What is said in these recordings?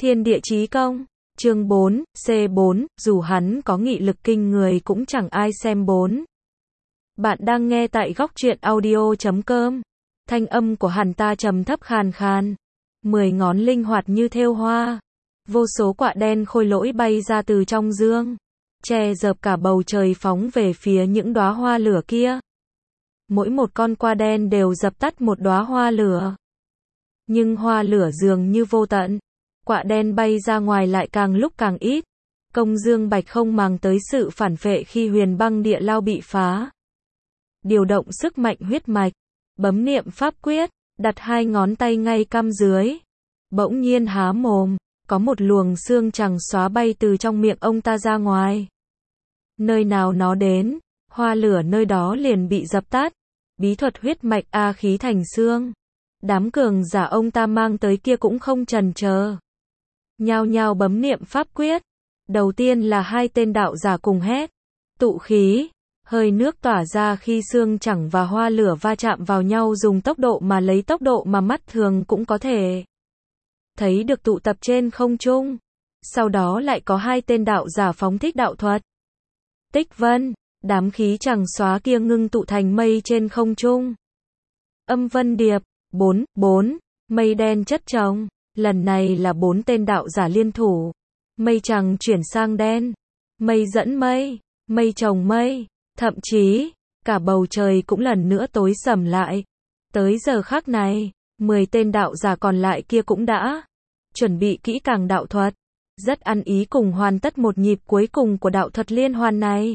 Thiên địa chí công. Chương 4, C4, dù hắn có nghị lực kinh người cũng chẳng ai xem 4. Bạn đang nghe tại góc truyện audio.com. Thanh âm của hắn ta trầm thấp khàn khàn. 10 ngón linh hoạt như thêu hoa. Vô số quạ đen khôi lỗi bay ra từ trong dương. Che dợp cả bầu trời phóng về phía những đóa hoa lửa kia. Mỗi một con quạ đen đều dập tắt một đóa hoa lửa. Nhưng hoa lửa dường như vô tận. Quạ đen bay ra ngoài lại càng lúc càng ít. Công Dương Bạch không màng tới sự phản phệ khi huyền băng địa lao bị phá. Điều động sức mạnh huyết mạch. Bấm niệm pháp quyết. Đặt 2 ngón tay ngay căm dưới. Bỗng nhiên há mồm. Có một luồng xương trắng xóa bay từ trong miệng ông ta ra ngoài. Nơi nào nó đến, hoa lửa nơi đó liền bị dập tắt. Bí thuật huyết mạch A khí thành xương. Đám cường giả ông ta mang tới kia cũng không chần chờ. Nhao nhao bấm niệm pháp quyết. Đầu tiên là 2 tên đạo giả cùng hét. Tụ khí. Hơi nước tỏa ra khi xương chẳng và hoa lửa va chạm vào nhau dùng tốc độ mà lấy tốc độ mà mắt thường cũng có thể thấy được tụ tập trên không trung. Sau đó lại có 2 tên đạo giả phóng thích đạo thuật. Tích vân. Đám khí chẳng xóa kia ngưng tụ thành mây trên không trung. Âm vân điệp. 4. Mây đen chất chồng. Lần này là 4 tên đạo giả liên thủ. Mây chẳng chuyển sang đen. Mây dẫn mây. Mây chồng mây. Thậm chí, cả bầu trời cũng lần nữa tối sầm lại. Tới giờ khắc này, 10 tên đạo giả còn lại kia cũng đã chuẩn bị kỹ càng đạo thuật. Rất ăn ý cùng hoàn tất một nhịp cuối cùng của đạo thuật liên hoàn này.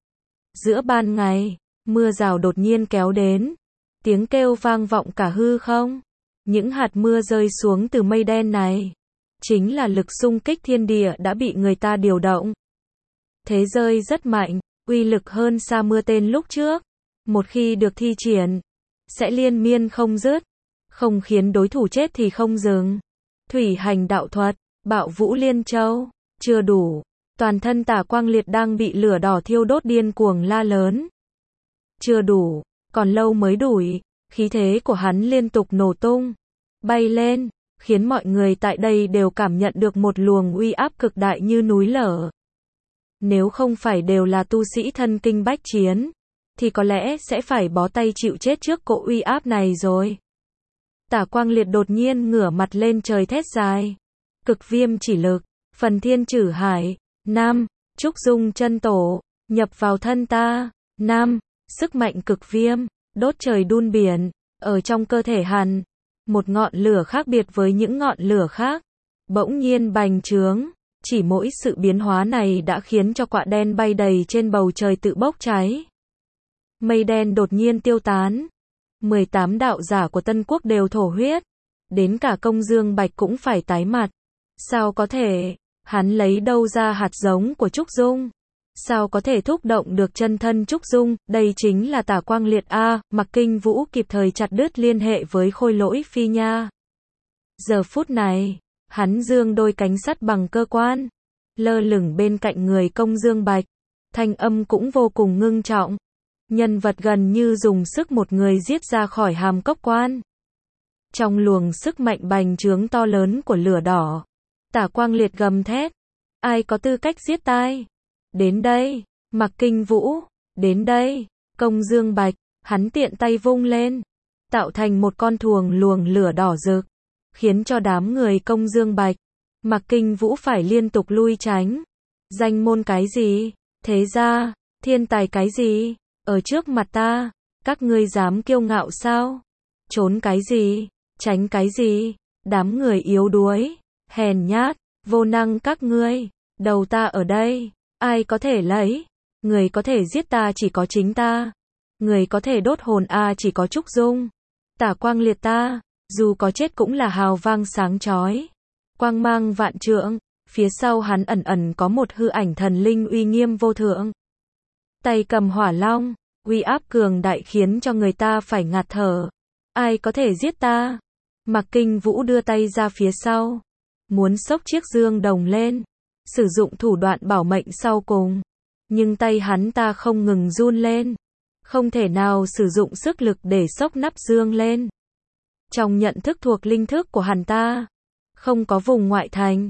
Giữa ban ngày, mưa rào đột nhiên kéo đến. Tiếng kêu vang vọng cả hư không. Những hạt mưa rơi xuống từ mây đen này. Chính là lực xung kích thiên địa đã bị người ta điều động. Thế rơi rất mạnh, uy lực hơn xa mưa tên lúc trước. Một khi được thi triển, sẽ liên miên không dứt. Không khiến đối thủ chết thì không dừng. Thủy hành đạo thuật, bạo vũ liên châu, chưa đủ. Toàn thân Tả Quang Liệt đang bị lửa đỏ thiêu đốt điên cuồng la lớn. Chưa đủ, còn lâu mới đủ. Khí thế của hắn liên tục nổ tung, bay lên, khiến mọi người tại đây đều cảm nhận được một luồng uy áp cực đại như núi lở. Nếu không phải đều là tu sĩ thân kinh bách chiến, thì có lẽ sẽ phải bó tay chịu chết trước cỗ uy áp này rồi. Tả Quang Liệt đột nhiên ngửa mặt lên trời thét dài. Cực viêm chỉ lực, phần thiên trử hải. Nam, trúc dung chân tổ, nhập vào thân ta. Nam, sức mạnh cực viêm, đốt trời đun biển, ở trong cơ thể hắn. Một ngọn lửa khác biệt với những ngọn lửa khác. Bỗng nhiên bành trướng. Chỉ mỗi sự biến hóa này đã khiến cho quạ đen bay đầy trên bầu trời tự bốc cháy. Mây đen đột nhiên tiêu tán. 18 đạo giả của Tân Quốc đều thổ huyết. Đến cả Công Dương Bạch cũng phải tái mặt. Sao có thể? Hắn lấy đâu ra hạt giống của Trúc Dung? Sao có thể thúc động được chân thân Trúc Dung? Đây chính là Tả Quang Liệt a. Mặc Kinh Vũ kịp thời chặt đứt liên hệ với khôi lỗi Phi Nha. Giờ phút này, hắn giương đôi cánh sắt bằng cơ quan, lơ lửng bên cạnh người Công Dương Bạch. Thanh âm cũng vô cùng ngưng trọng. Nhân vật gần như dùng sức một người giết ra khỏi hàm cốc quan. Trong luồng sức mạnh bành trướng to lớn của lửa đỏ, Tả Quang Liệt gầm thét. Ai có tư cách giết tai? Đến đây, Mặc Kinh Vũ. Đến đây, Công Dương Bạch. Hắn tiện tay vung lên, tạo thành một con thuồng luồng lửa đỏ rực, khiến cho đám người Công Dương Bạch, Mặc Kinh Vũ phải liên tục lui tránh. Danh môn cái gì? Thế gia, thiên tài cái gì? Ở trước mặt ta, các ngươi dám kiêu ngạo sao? Trốn cái gì? Tránh cái gì? Đám người yếu đuối, hèn nhát, vô năng các ngươi. Đầu ta ở đây, ai có thể lấy? Người có thể giết ta chỉ có chính ta. Người có thể đốt hồn chỉ có Trúc Dung. Tả Quang Liệt ta, dù có chết cũng là hào vang sáng chói. Quang mang vạn trượng, phía sau hắn ẩn ẩn có một hư ảnh thần linh uy nghiêm vô thượng. Tay cầm hỏa long, uy áp cường đại khiến cho người ta phải ngạt thở. Ai có thể giết ta? Mặc Kinh Vũ đưa tay ra phía sau, muốn xốc chiếc dương đồng lên, sử dụng thủ đoạn bảo mệnh sau cùng. Nhưng tay hắn ta không ngừng run lên, không thể nào sử dụng sức lực để xốc nắp dương lên. Trong nhận thức thuộc linh thức của hắn ta, không có vùng ngoại thành,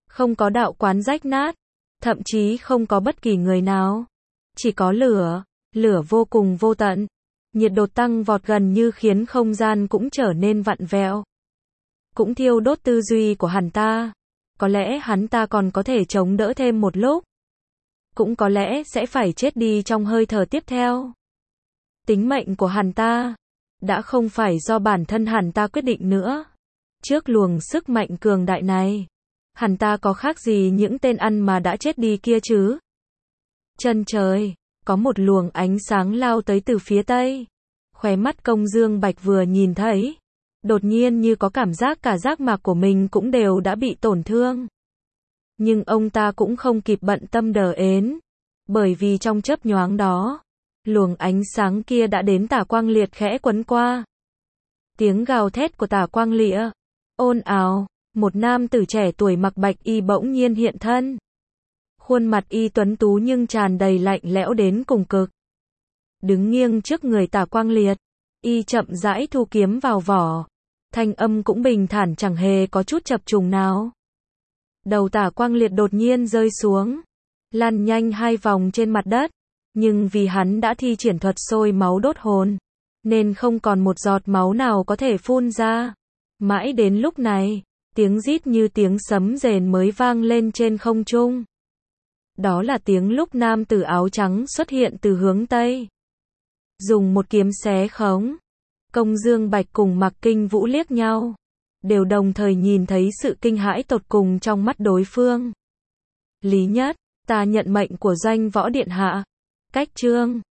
Không có đạo quán rách nát, thậm chí không có bất kỳ người nào. Chỉ có lửa, lửa vô cùng vô tận. Nhiệt độ tăng vọt gần như khiến không gian cũng trở nên vặn vẹo. Cũng thiêu đốt tư duy của hắn ta. Có lẽ hắn ta còn có thể chống đỡ thêm một lúc. Cũng có lẽ sẽ phải chết đi trong hơi thở tiếp theo. Tính mệnh của hắn ta đã không phải do bản thân hắn ta quyết định nữa. Trước luồng sức mạnh cường đại này, hắn ta có khác gì những tên ăn mà đã chết đi kia chứ? Chân trời, có một luồng ánh sáng lao tới từ phía tây. Khóe mắt Công Dương Bạch vừa nhìn thấy, đột nhiên như có cảm giác cả giác mạc của mình cũng đều đã bị tổn thương. Nhưng ông ta cũng không kịp bận tâm đờ ến, bởi vì trong chớp nhoáng đó, luồng ánh sáng kia đã đến Tả Quang Liệt khẽ quấn qua. Tiếng gào thét của Tả Quang Liệt ồn ào, một nam tử trẻ tuổi mặc bạch y bỗng nhiên hiện thân. Khuôn mặt y tuấn tú nhưng tràn đầy lạnh lẽo đến cùng cực. Đứng nghiêng trước người Tả Quang Liệt, y chậm rãi thu kiếm vào vỏ. Thanh âm cũng bình thản chẳng hề có chút chập trùng nào. Đầu Tả Quang Liệt đột nhiên rơi xuống, lăn nhanh 2 vòng trên mặt đất. Nhưng vì hắn đã thi triển thuật sôi máu đốt hồn, nên không còn một giọt máu nào có thể phun ra. Mãi đến lúc này, tiếng rít như tiếng sấm rền mới vang lên trên không trung. Đó là tiếng lúc nam tử áo trắng xuất hiện từ hướng Tây. Dùng một kiếm xé khống. Công Dương Bạch cùng Mạc Kinh Vũ liếc nhau, đều đồng thời nhìn thấy sự kinh hãi tột cùng trong mắt đối phương. Lý Nhất, ta nhận mệnh của Doanh Võ Điện Hạ. Cách chương